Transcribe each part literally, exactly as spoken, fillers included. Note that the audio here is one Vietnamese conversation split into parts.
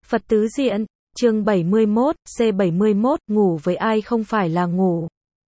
Phật tứ diện, chương bảy mươi mốt, C bảy mươi mốt, ngủ với ai không phải là ngủ.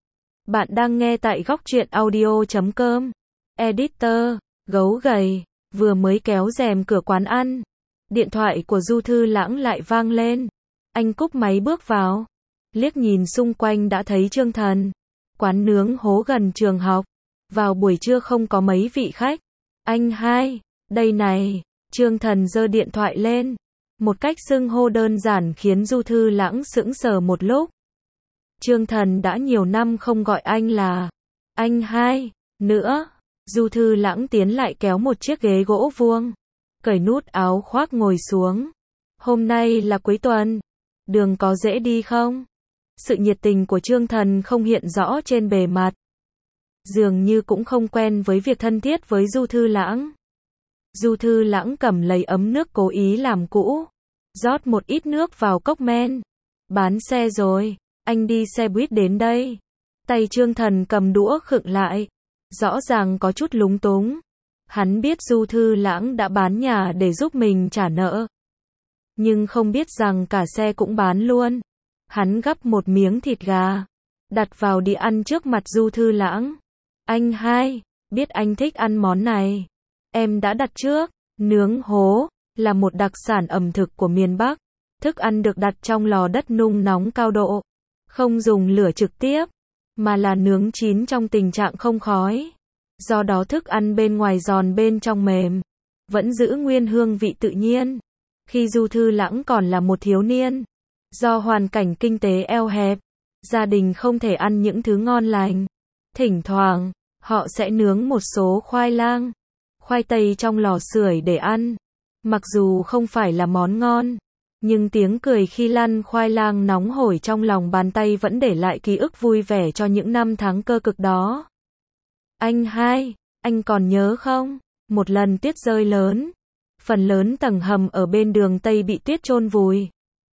Bạn đang nghe tại góc truyện audio chấm com. Editor, gấu gầy, vừa mới kéo rèm cửa quán ăn. Điện thoại của Du Thư Lãng lại vang lên. Anh cúp máy bước vào. Liếc nhìn xung quanh đã thấy Trương Thần. Quán nướng hố gần trường học. Vào buổi trưa không có mấy vị khách. Anh hai, đây này. Trương Thần giơ điện thoại lên. Một cách xưng hô đơn giản khiến Du Thư Lãng sững sờ một lúc. Trương Thần đã nhiều năm không gọi anh là anh hai nữa. Du Thư Lãng tiến lại kéo một chiếc ghế gỗ vuông, cởi nút áo khoác ngồi xuống. Hôm nay là cuối tuần, đường có dễ đi không? Sự nhiệt tình của Trương Thần không hiện rõ trên bề mặt. Dường như cũng không quen với việc thân thiết với Du Thư Lãng. Du Thư Lãng cầm lấy ấm nước cố ý làm cũ, rót một ít nước vào cốc men. Bán xe rồi, anh đi xe buýt đến đây. Tay Trương Thần cầm đũa khựng lại, rõ ràng có chút lúng túng. Hắn biết Du Thư Lãng đã bán nhà để giúp mình trả nợ, nhưng không biết rằng cả xe cũng bán luôn. Hắn gắp một miếng thịt gà, đặt vào đĩa ăn trước mặt Du Thư Lãng. Anh hai, biết anh thích ăn món này. Em đã đặt trước. Nướng hố là một đặc sản ẩm thực của miền Bắc. Thức ăn được đặt trong lò đất nung nóng cao độ, không dùng lửa trực tiếp, mà là nướng chín trong tình trạng không khói. Do đó thức ăn bên ngoài giòn bên trong mềm, vẫn giữ nguyên hương vị tự nhiên. Khi Du Thư Lãng còn là một thiếu niên, do hoàn cảnh kinh tế eo hẹp, gia đình không thể ăn những thứ ngon lành. Thỉnh thoảng, họ sẽ nướng một số khoai lang, khoai tây trong lò sưởi để ăn. Mặc dù không phải là món ngon, nhưng tiếng cười khi lăn khoai lang nóng hổi trong lòng bàn tay vẫn để lại ký ức vui vẻ cho những năm tháng cơ cực đó. Anh hai, anh còn nhớ không? Một lần tuyết rơi lớn, phần lớn tầng hầm ở bên đường Tây bị tuyết chôn vùi.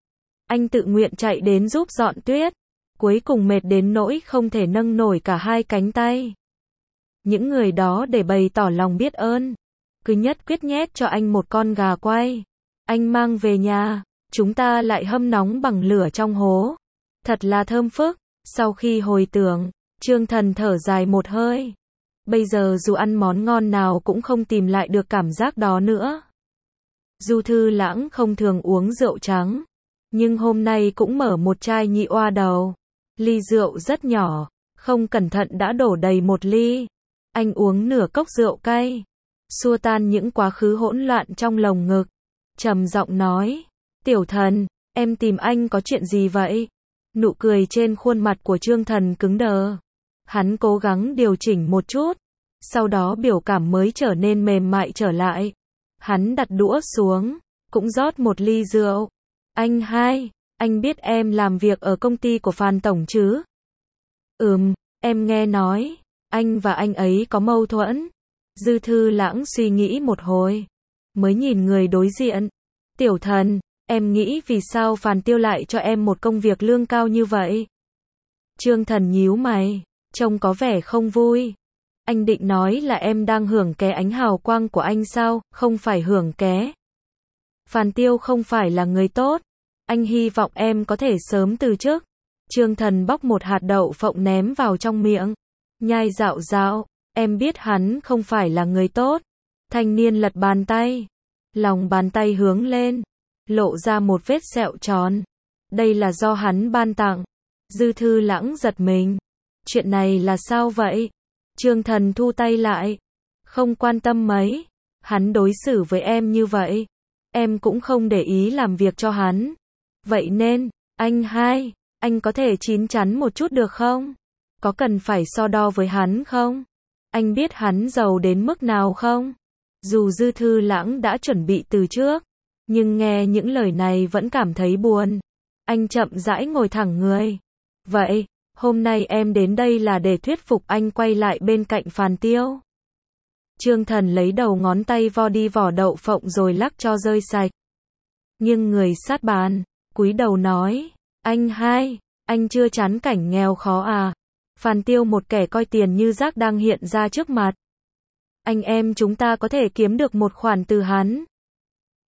Anh tự nguyện chạy đến giúp dọn tuyết, cuối cùng mệt đến nỗi không thể nâng nổi cả hai cánh tay. Những người đó để bày tỏ lòng biết ơn, cứ nhất quyết nhét cho anh một con gà quay. Anh mang về nhà, chúng ta lại hâm nóng bằng lửa trong hố. Thật là thơm phức. Sau khi hồi tưởng, Trương Thần thở dài một hơi. Bây giờ dù ăn món ngon nào cũng không tìm lại được cảm giác đó nữa. Du Thư Lãng không thường uống rượu trắng, nhưng hôm nay cũng mở một chai nhị oa đầu. Ly rượu rất nhỏ, không cẩn thận đã đổ đầy một ly. Anh uống nửa cốc rượu cay, xua tan những quá khứ hỗn loạn trong lồng ngực. Trầm giọng nói, Tiểu Thần, em tìm anh có chuyện gì vậy? Nụ cười trên khuôn mặt của Trương Thần cứng đờ. Hắn cố gắng điều chỉnh một chút, sau đó biểu cảm mới trở nên mềm mại trở lại. Hắn đặt đũa xuống, cũng rót một ly rượu. Anh hai, anh biết em làm việc ở công ty của Phan Tổng chứ? Ừm, em nghe nói, anh và anh ấy có mâu thuẫn. Dư Thư Lãng suy nghĩ một hồi, mới nhìn người đối diện. Tiểu Thần, em nghĩ vì sao Phan Tiêu lại cho em một công việc lương cao như vậy? Trương Thần nhíu mày, trông có vẻ không vui. Anh định nói là em đang hưởng ké ánh hào quang của anh sao? Không phải hưởng ké. Phan Tiêu không phải là người tốt. Anh hy vọng em có thể sớm từ chức. Trương Thần bóc một hạt đậu phộng ném vào trong miệng, nhai dạo dạo. Em biết hắn không phải là người tốt. Thanh niên lật bàn tay, lòng bàn tay hướng lên, lộ ra một vết sẹo tròn. Đây là do hắn ban tặng. Dư Thư Lãng giật mình. Chuyện này là sao vậy? Trương Thần thu tay lại, không quan tâm mấy. Hắn đối xử với em như vậy, em cũng không để ý làm việc cho hắn. Vậy nên, anh hai, anh có thể chín chắn một chút được không? Có cần phải so đo với hắn không? Anh biết hắn giàu đến mức nào không? Dù Dư Thư Lãng đã chuẩn bị từ trước, nhưng nghe những lời này vẫn cảm thấy buồn. Anh chậm rãi ngồi thẳng người. Vậy, hôm nay em đến đây là để thuyết phục anh quay lại bên cạnh Phan Tiêu. Trương Thần lấy đầu ngón tay vo đi vỏ đậu phộng rồi lắc cho rơi sạch. Nhưng người sát bàn, cúi đầu nói, anh hai, anh chưa chán cảnh nghèo khó à? Phan Tiêu một kẻ coi tiền như rác đang hiện ra trước mặt. Anh em chúng ta có thể kiếm được một khoản từ hắn.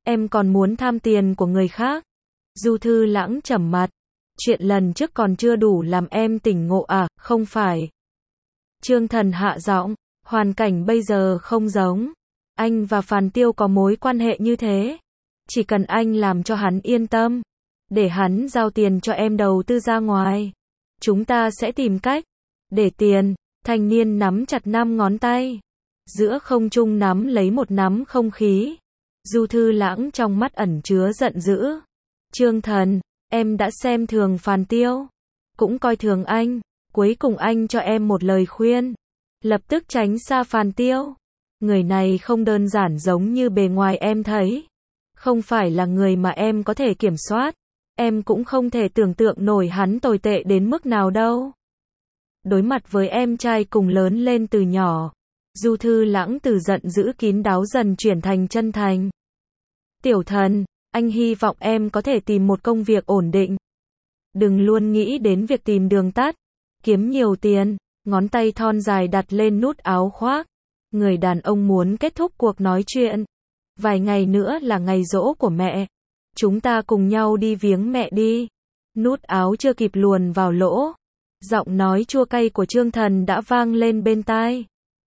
Em còn muốn tham tiền của người khác. Du Thư Lãng trầm mặt. Chuyện lần trước còn chưa đủ làm em tỉnh ngộ à, không phải. Trương Thần hạ giọng, hoàn cảnh bây giờ không giống. Anh và Phàn Tiêu có mối quan hệ như thế. Chỉ cần anh làm cho hắn yên tâm, để hắn giao tiền cho em đầu tư ra ngoài, chúng ta sẽ tìm cách. Để tiền, thanh niên nắm chặt năm ngón tay. Giữa không trung nắm lấy một nắm không khí. Du Thư Lãng trong mắt ẩn chứa giận dữ. Trương Thần, em đã xem thường Phàn Tiêu, cũng coi thường anh. Cuối cùng anh cho em một lời khuyên. Lập tức tránh xa Phàn Tiêu. Người này không đơn giản giống như bề ngoài em thấy. Không phải là người mà em có thể kiểm soát. Em cũng không thể tưởng tượng nổi hắn tồi tệ đến mức nào đâu. Đối mặt với em trai cùng lớn lên từ nhỏ, Du Thư Lãng từ giận dữ kín đáo dần chuyển thành chân thành. Tiểu Thần, anh hy vọng em có thể tìm một công việc ổn định. Đừng luôn nghĩ đến việc tìm đường tắt, kiếm nhiều tiền. Ngón tay thon dài đặt lên nút áo khoác. Người đàn ông muốn kết thúc cuộc nói chuyện. Vài ngày nữa là ngày giỗ của mẹ. Chúng ta cùng nhau đi viếng mẹ đi. Nút áo chưa kịp luồn vào lỗ, giọng nói chua cay của Trương Thần đã vang lên bên tai.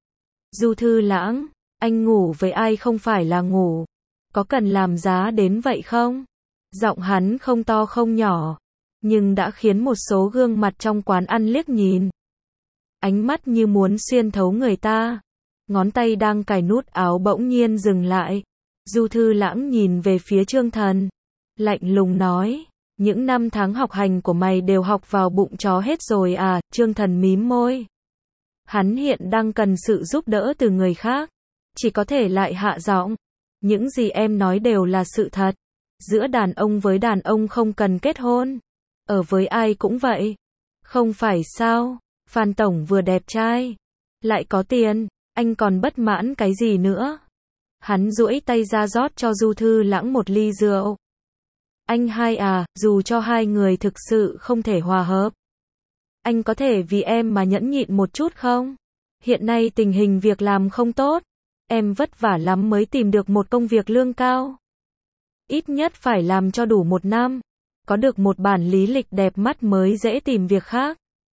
Du Thư Lãng, anh ngủ với ai không phải là ngủ. Có cần làm giá đến vậy không? Giọng hắn không to không nhỏ, nhưng đã khiến một số gương mặt trong quán ăn liếc nhìn. Ánh mắt như muốn xuyên thấu người ta. Ngón tay đang cài nút áo bỗng nhiên dừng lại. Du Thư Lãng nhìn về phía Trương Thần, lạnh lùng nói, những năm tháng học hành của mày đều học vào bụng chó hết rồi à? Trương Thần mím môi. Hắn hiện đang cần sự giúp đỡ từ người khác, chỉ có thể lại hạ giọng. Những gì em nói đều là sự thật. Giữa đàn ông với đàn ông không cần kết hôn. Ở với ai cũng vậy. Không phải sao? Phan Tổng vừa đẹp trai, lại có tiền, anh còn bất mãn cái gì nữa? Hắn duỗi tay ra rót cho Du Thư Lãng một ly rượu. Anh hai à, dù cho hai người thực sự không thể hòa hợp, anh có thể vì em mà nhẫn nhịn một chút không? Hiện nay tình hình việc làm không tốt, em vất vả lắm mới tìm được một công việc lương cao. Ít nhất phải làm cho đủ một năm, có được một bản lý lịch đẹp mắt mới dễ tìm việc khác.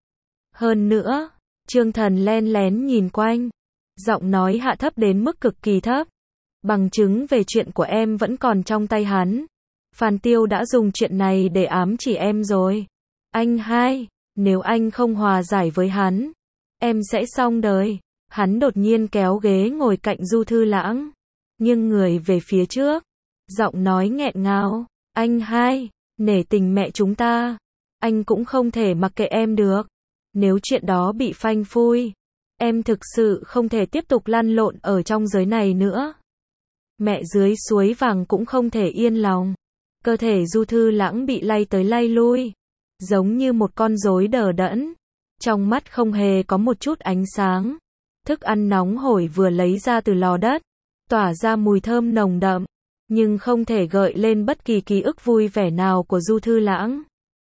Hơn nữa, Trương Thần len lén nhìn quanh, giọng nói hạ thấp đến mức cực kỳ thấp. Bằng chứng về chuyện của em vẫn còn trong tay hắn. Phàn Tiêu đã dùng chuyện này để ám chỉ em rồi. Anh hai, nếu anh không hòa giải với hắn, em sẽ xong đời. Hắn đột nhiên kéo ghế ngồi cạnh Du Thư Lãng, nghiêng người về phía trước, giọng nói nghẹn ngào. Anh hai, nể tình mẹ chúng ta, anh cũng không thể mặc kệ em được. Nếu chuyện đó bị phanh phui, em thực sự không thể tiếp tục lăn lộn ở trong giới này nữa. Mẹ dưới suối vàng cũng không thể yên lòng. Cơ thể Du Thư Lãng bị lay tới lay lui, giống như một con rối đờ đẫn. Trong mắt không hề có một chút ánh sáng. Thức ăn nóng hổi vừa lấy ra từ lò đất, tỏa ra mùi thơm nồng đậm, nhưng không thể gợi lên bất kỳ ký ức vui vẻ nào của Du Thư Lãng.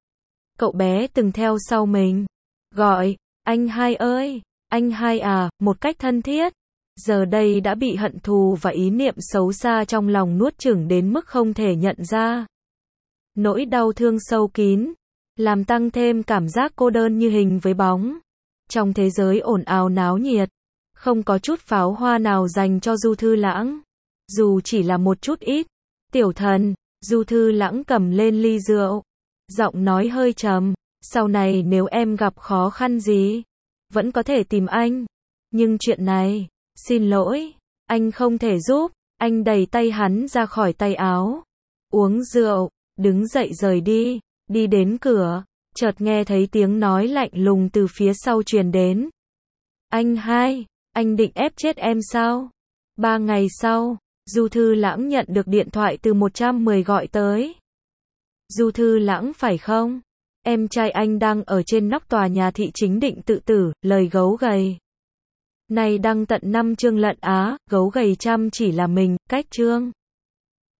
Cậu bé từng theo sau mình, gọi, anh hai ơi, anh hai à, một cách thân thiết. Giờ đây đã bị hận thù và ý niệm xấu xa trong lòng nuốt chửng đến mức không thể nhận ra. Nỗi đau thương sâu kín, làm tăng thêm cảm giác cô đơn như hình với bóng. Trong thế giới ồn ào náo nhiệt, không có chút pháo hoa nào dành cho Du Thư Lãng. Dù chỉ là một chút ít. Tiểu Thần, Du Thư Lãng cầm lên ly rượu, giọng nói hơi trầm, sau này nếu em gặp khó khăn gì, vẫn có thể tìm anh. Nhưng chuyện này, xin lỗi, anh không thể giúp. Anh đẩy tay hắn ra khỏi tay áo, uống rượu, đứng dậy rời đi, đi đến cửa, chợt nghe thấy tiếng nói lạnh lùng từ phía sau truyền đến. Anh hai, anh định ép chết em sao? Ba ngày sau, Du Thư Lãng nhận được điện thoại từ một trăm mười gọi tới. Du Thư Lãng phải không? Em trai anh đang ở trên nóc tòa nhà thị chính định tự tử, lời gấu gầy. Này đăng tận năm chương lận á, gấu gầy chăm chỉ là mình, cách chương.